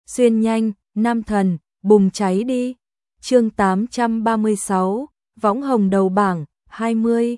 xuyên nhanh, nam thần, bùng cháy đi. Chương 836, võng hồng đầu bảng, 20.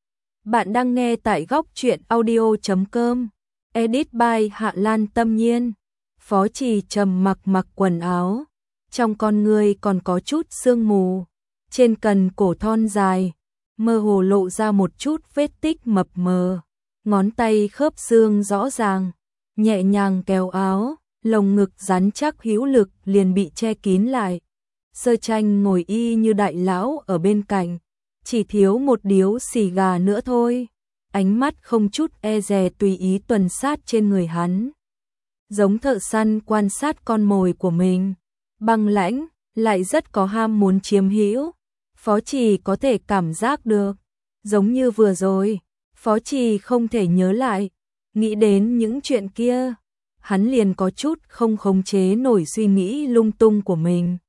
Bạn đang nghe tại góc truyện audio.com. Edit by Hạ Lan Tâm Nhiên. Phó Trì trầm mặc quần áo, trong con người còn có chút sương mù, trên cần cổ thon dài, mơ hồ lộ ra một chút vết tích mập mờ, ngón tay khớp xương rõ ràng, nhẹ nhàng kéo áo, lồng ngực rắn chắc hữu lực liền bị che kín lại. Sơ Tranh ngồi y như đại lão ở bên cạnh, chỉ thiếu một điếu xì gà nữa thôi. Ánh mắt không chút e dè tùy ý tuần sát trên người hắn, giống thợ săn quan sát con mồi của mình, băng lãnh, lại rất có ham muốn chiếm hữu. Phó Trì có thể cảm giác được, giống như vừa rồi, Phó Trì không thể nhớ lại, nghĩ đến những chuyện kia, hắn liền có chút không khống chế nổi suy nghĩ lung tung của mình.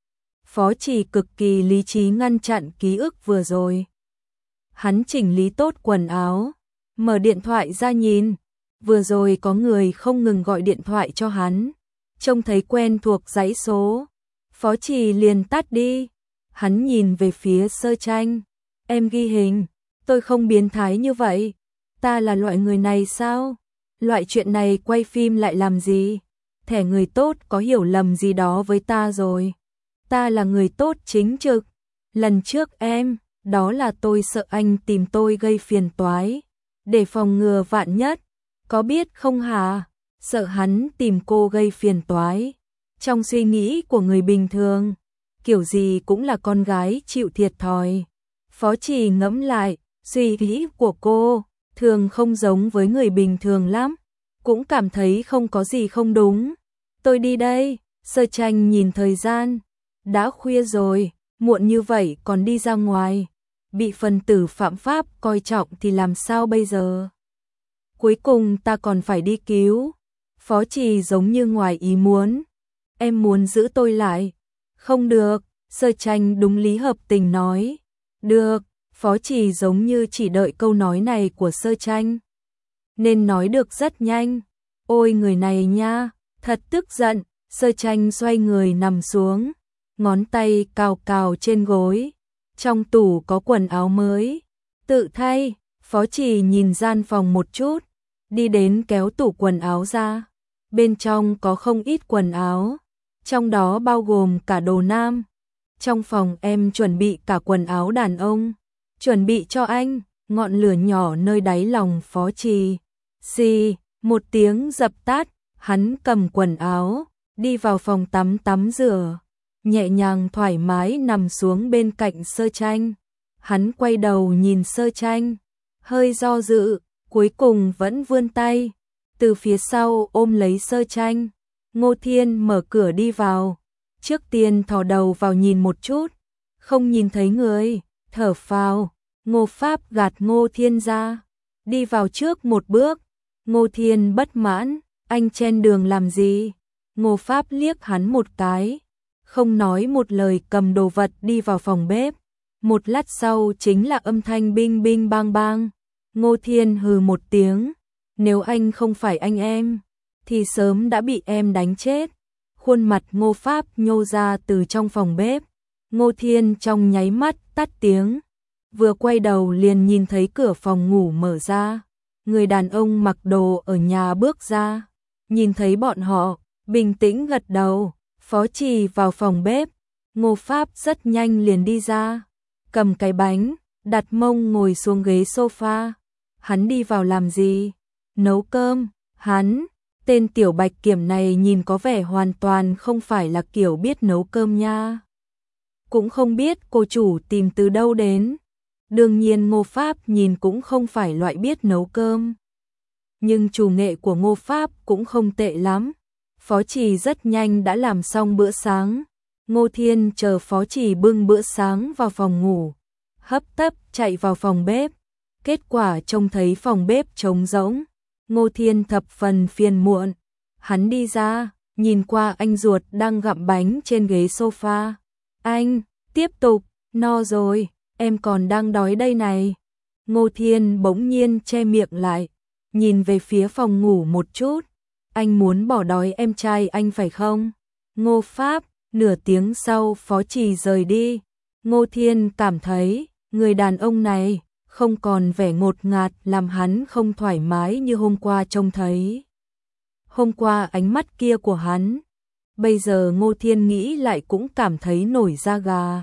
Phó Trì cực kỳ lý trí ngăn chặn ký ức vừa rồi. Hắn chỉnh lý tốt quần áo, mở điện thoại ra nhìn, vừa rồi có người không ngừng gọi điện thoại cho hắn, trông thấy quen thuộc dãy số, Phó Trì liền tắt đi. Hắn nhìn về phía Sơ Tranh, em ghi hình, tôi không biến thái như vậy, ta là loại người này sao? Loại chuyện này quay phim lại làm gì? Thẻ người tốt có hiểu lầm gì đó với ta rồi. Ta là người tốt chính trực, lần trước đó là tôi sợ anh tìm tôi gây phiền toái, để phòng ngừa vạn nhất, có biết không hả? Sợ hắn tìm cô gây phiền toái. Trong suy nghĩ của người bình thường, kiểu gì cũng là con gái chịu thiệt thòi. Phó Trì ngẫm lại, suy nghĩ của cô thường không giống với người bình thường lắm, cũng cảm thấy không có gì không đúng. Tôi đi đây. Sơ Tranh nhìn thời gian, đã khuya rồi, muộn như vậy còn đi ra ngoài, bị phần tử phạm pháp coi trọng thì làm sao bây giờ? Cuối cùng ta còn phải đi cứu. Phó Trì giống như ngoài ý muốn. Em muốn giữ tôi lại. Không được. Sơ Tranh đúng lý hợp tình nói. Được. Phó Trì giống như chỉ đợi câu nói này của Sơ Tranh, nên nói được rất nhanh. Ôi người này nha, thật tức giận. Sơ Tranh xoay người nằm xuống, ngón tay cào cào trên gối. Trong tủ có quần áo mới, tự thay. Phó Trì nhìn gian phòng một chút, đi đến kéo tủ quần áo ra. Bên trong có không ít quần áo, trong đó bao gồm cả đồ nam. Trong phòng em chuẩn bị cả quần áo đàn ông, chuẩn bị cho anh. Ngọn lửa nhỏ nơi đáy lòng Phó Trì, xì, một tiếng dập tắt. Hắn cầm quần áo, đi vào phòng tắm rửa, nhẹ nhàng thoải mái nằm xuống bên cạnh Sơ Tranh. Hắn quay đầu nhìn Sơ Tranh, hơi do dự, cuối cùng vẫn vươn tay, từ phía sau ôm lấy Sơ Tranh. Ngô Thiên mở cửa đi vào, trước tiên thò đầu vào nhìn một chút, không nhìn thấy người, thở phào. Ngô Pháp gạt Ngô Thiên ra, đi vào trước một bước. Ngô Thiên bất mãn, anh chen đường làm gì? Ngô Pháp liếc hắn một cái, không nói một lời cầm đồ vật đi vào phòng bếp. Một lát sau chính là âm thanh bing bing bang bang. Ngô Thiên hừ một tiếng, nếu anh không phải anh em, thì sớm đã bị em đánh chết. Khuôn mặt Ngô Pháp nhô ra từ trong phòng bếp. Ngô Thiên trong nháy mắt tắt tiếng, vừa quay đầu liền nhìn thấy cửa phòng ngủ mở ra. Người đàn ông mặc đồ ở nhà bước ra, nhìn thấy bọn họ, bình tĩnh gật đầu. Phó Trì vào phòng bếp, Ngô Pháp rất nhanh liền đi ra, cầm cái bánh, đặt mông ngồi xuống ghế sofa. Hắn đi vào làm gì? Nấu cơm. Hắn, tên tiểu bạch kiểm này nhìn có vẻ hoàn toàn không phải là kiểu biết nấu cơm nha. Cũng không biết cô chủ tìm từ đâu đến. Đương nhiên Ngô Pháp nhìn cũng không phải loại biết nấu cơm, nhưng chủ nghệ của Ngô Pháp cũng không tệ lắm. Phó Trì rất nhanh đã làm xong bữa sáng. Ngô Thiên chờ Phó Trì bưng bữa sáng vào phòng ngủ, hấp tấp chạy vào phòng bếp. Kết quả trông thấy phòng bếp trống rỗng. Ngô Thiên thập phần phiền muộn. Hắn đi ra, nhìn qua anh ruột đang gặm bánh trên ghế sofa. Anh, tiếp tục, no rồi, em còn đang đói đây này. Ngô Thiên bỗng nhiên che miệng lại, nhìn về phía phòng ngủ một chút. anh muốn bỏ đói em trai anh phải không? Ngô Pháp, nửa tiếng sau Phó Trì rời đi. Ngô Thiên cảm thấy, người đàn ông này không còn vẻ ngột ngạt làm hắn không thoải mái như hôm qua trông thấy. Hôm qua ánh mắt kia của hắn, bây giờ Ngô Thiên nghĩ lại cũng cảm thấy nổi da gà.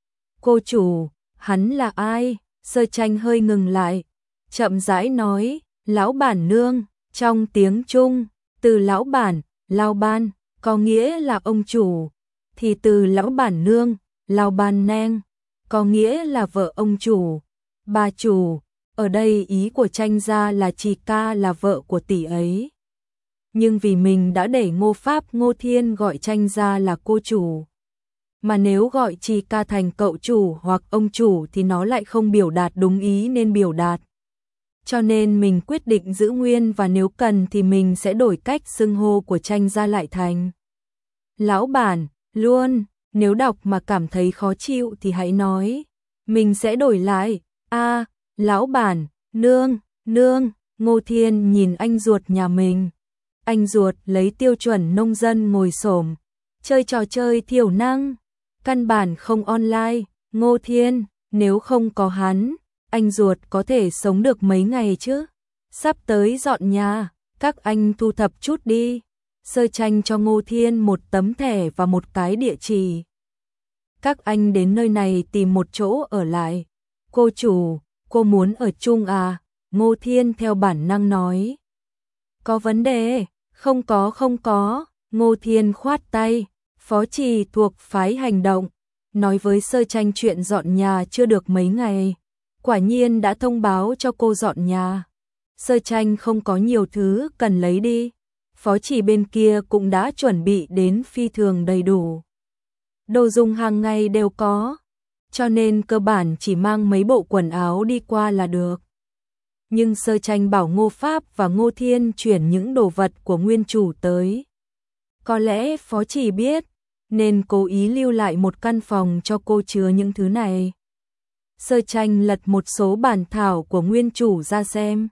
Cô chủ, hắn là ai? Sơ Tranh hơi ngừng lại, chậm rãi nói, lão bản nương. Trong tiếng Trung, từ lão bản, lao ban, có nghĩa là ông chủ, thì từ lão bản nương, lao ban neng, có nghĩa là vợ ông chủ, bà chủ. Ở đây ý của Tranh gia là Trì ca là vợ của tỷ ấy. Nhưng vì mình đã để Ngô Pháp Ngô Thiên gọi Tranh gia là cô chủ, mà nếu gọi Trì ca thành cậu chủ hoặc ông chủ thì nó lại không biểu đạt đúng ý nên biểu đạt. Cho nên mình quyết định giữ nguyên và nếu cần thì mình sẽ đổi cách xưng hô của Tranh gia lại thành lão bản luôn. Nếu đọc mà cảm thấy khó chịu thì hãy nói, mình sẽ đổi lại. Lão bản, nương, nương. Ngô Thiên nhìn anh ruột nhà mình. Anh ruột lấy tiêu chuẩn nông dân ngồi xổm, chơi trò chơi thiểu năng, căn bản không online. Ngô Thiên, nếu không có hắn, anh ruột có thể sống được mấy ngày chứ? Sắp tới dọn nhà, các anh thu thập chút đi. Sơ Tranh cho Ngô Thiên một tấm thẻ và một cái địa chỉ. Các anh đến nơi này tìm một chỗ ở lại. Cô chủ, cô muốn ở chung à? Ngô Thiên theo bản năng nói. Có vấn đề? Không có. Ngô Thiên khoát tay. Phó Trì thuộc phái hành động, nói với Sơ Tranh chuyện dọn nhà chưa được mấy ngày. Quả nhiên đã thông báo cho cô dọn nhà. Sơ Tranh không có nhiều thứ cần lấy đi. Phó Trì bên kia cũng đã chuẩn bị đến phi thường đầy đủ. Đồ dùng hàng ngày đều có, cho nên cơ bản chỉ mang mấy bộ quần áo đi qua là được. Nhưng Sơ Tranh bảo Ngô Pháp và Ngô Thiên chuyển những đồ vật của nguyên chủ tới. Có lẽ Phó Trì biết, nên cố ý lưu lại một căn phòng cho cô chứa những thứ này. Sơ Tranh lật một số bản thảo của nguyên chủ ra xem.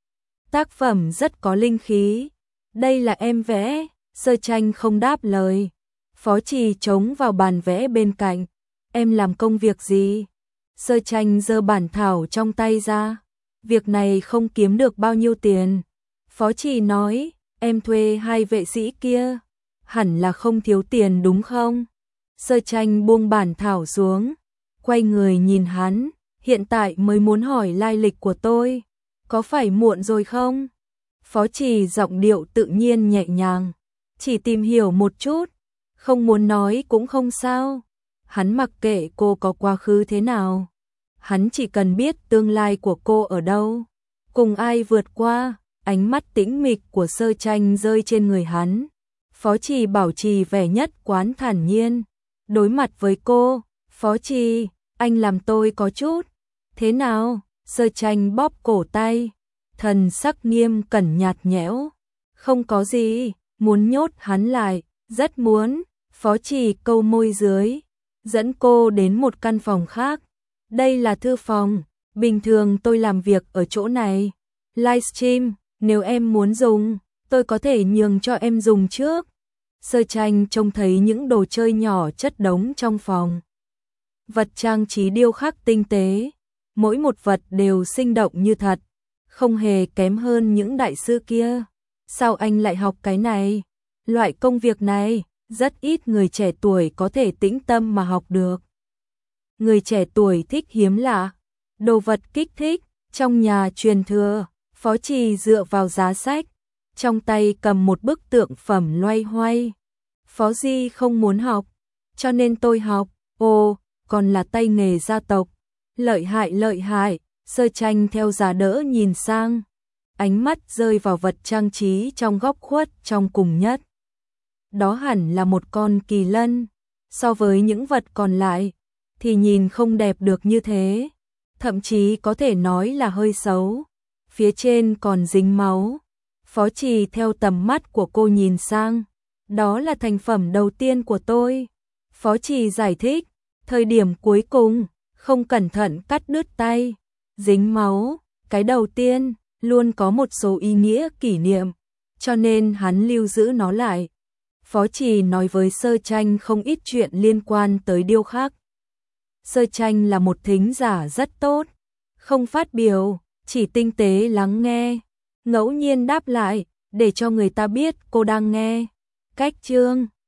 Tác phẩm rất có linh khí. Đây là em vẽ. Sơ Tranh không đáp lời. Phó Trì trống vào bàn vẽ bên cạnh. Em làm công việc gì? Sơ Tranh giơ bản thảo trong tay ra. Việc này không kiếm được bao nhiêu tiền. Phó Trì nói, em thuê 2 vệ sĩ kia. Hẳn là không thiếu tiền đúng không? Sơ Tranh buông bản thảo xuống, quay người nhìn hắn, hiện tại mới muốn hỏi lai lịch của tôi. Có phải muộn rồi không? Phó Trì giọng điệu tự nhiên nhẹ nhàng. Chỉ tìm hiểu một chút, không muốn nói cũng không sao. Hắn mặc kệ cô có quá khứ thế nào. Hắn chỉ cần biết tương lai của cô ở đâu, cùng ai vượt qua. Ánh mắt tĩnh mịch của Sơ Tranh rơi trên người hắn. Phó Trì bảo trì vẻ nhất quán thản nhiên. Đối mặt với cô, Phó Trì, anh làm tôi có chút. Thế nào? Sơ Tranh bóp cổ tay. Thần sắc nghiêm cẩn nhạt nhẽo. Không có gì, muốn nhốt hắn lại, rất muốn. Phó Trì câu môi dưới, dẫn cô đến một căn phòng khác. Đây là thư phòng, bình thường tôi làm việc ở chỗ này. Livestream, nếu em muốn dùng, tôi có thể nhường cho em dùng trước. Sơ Tranh trông thấy những đồ chơi nhỏ chất đống trong phòng. Vật trang trí điêu khắc tinh tế, mỗi một vật đều sinh động như thật, không hề kém hơn những đại sư kia. Sao anh lại học cái này? Loại công việc này, rất ít người trẻ tuổi có thể tĩnh tâm mà học được. Người trẻ tuổi thích hiếm lạ, đồ vật kích thích, trong nhà truyền thừa. Phó Trì dựa vào giá sách, trong tay cầm một bức tượng phẩm loay hoay. Phó Di không muốn học, cho nên tôi học. Ồ, còn là tay nghề gia tộc. Lợi hại. Sơ Tranh theo giá đỡ nhìn sang. Ánh mắt rơi vào vật trang trí trong góc khuất trong cùng nhất. Đó hẳn là một con kỳ lân. So với những vật còn lại, thì nhìn không đẹp được như thế. Thậm chí có thể nói là hơi xấu. Phía trên còn dính máu. Phó Trì theo tầm mắt của cô nhìn sang. Đó là thành phẩm đầu tiên của tôi. Phó Trì giải thích. Thời điểm cuối cùng, không cẩn thận cắt đứt tay. Dính máu, cái đầu tiên, luôn có một số ý nghĩa kỷ niệm. cho nên hắn lưu giữ nó lại. Phó Trì nói với Sơ Tranh không ít chuyện liên quan tới điêu khắc. Sơ Tranh là một thính giả rất tốt, không phát biểu, chỉ tinh tế lắng nghe, ngẫu nhiên đáp lại, để cho người ta biết cô đang nghe. Cách chương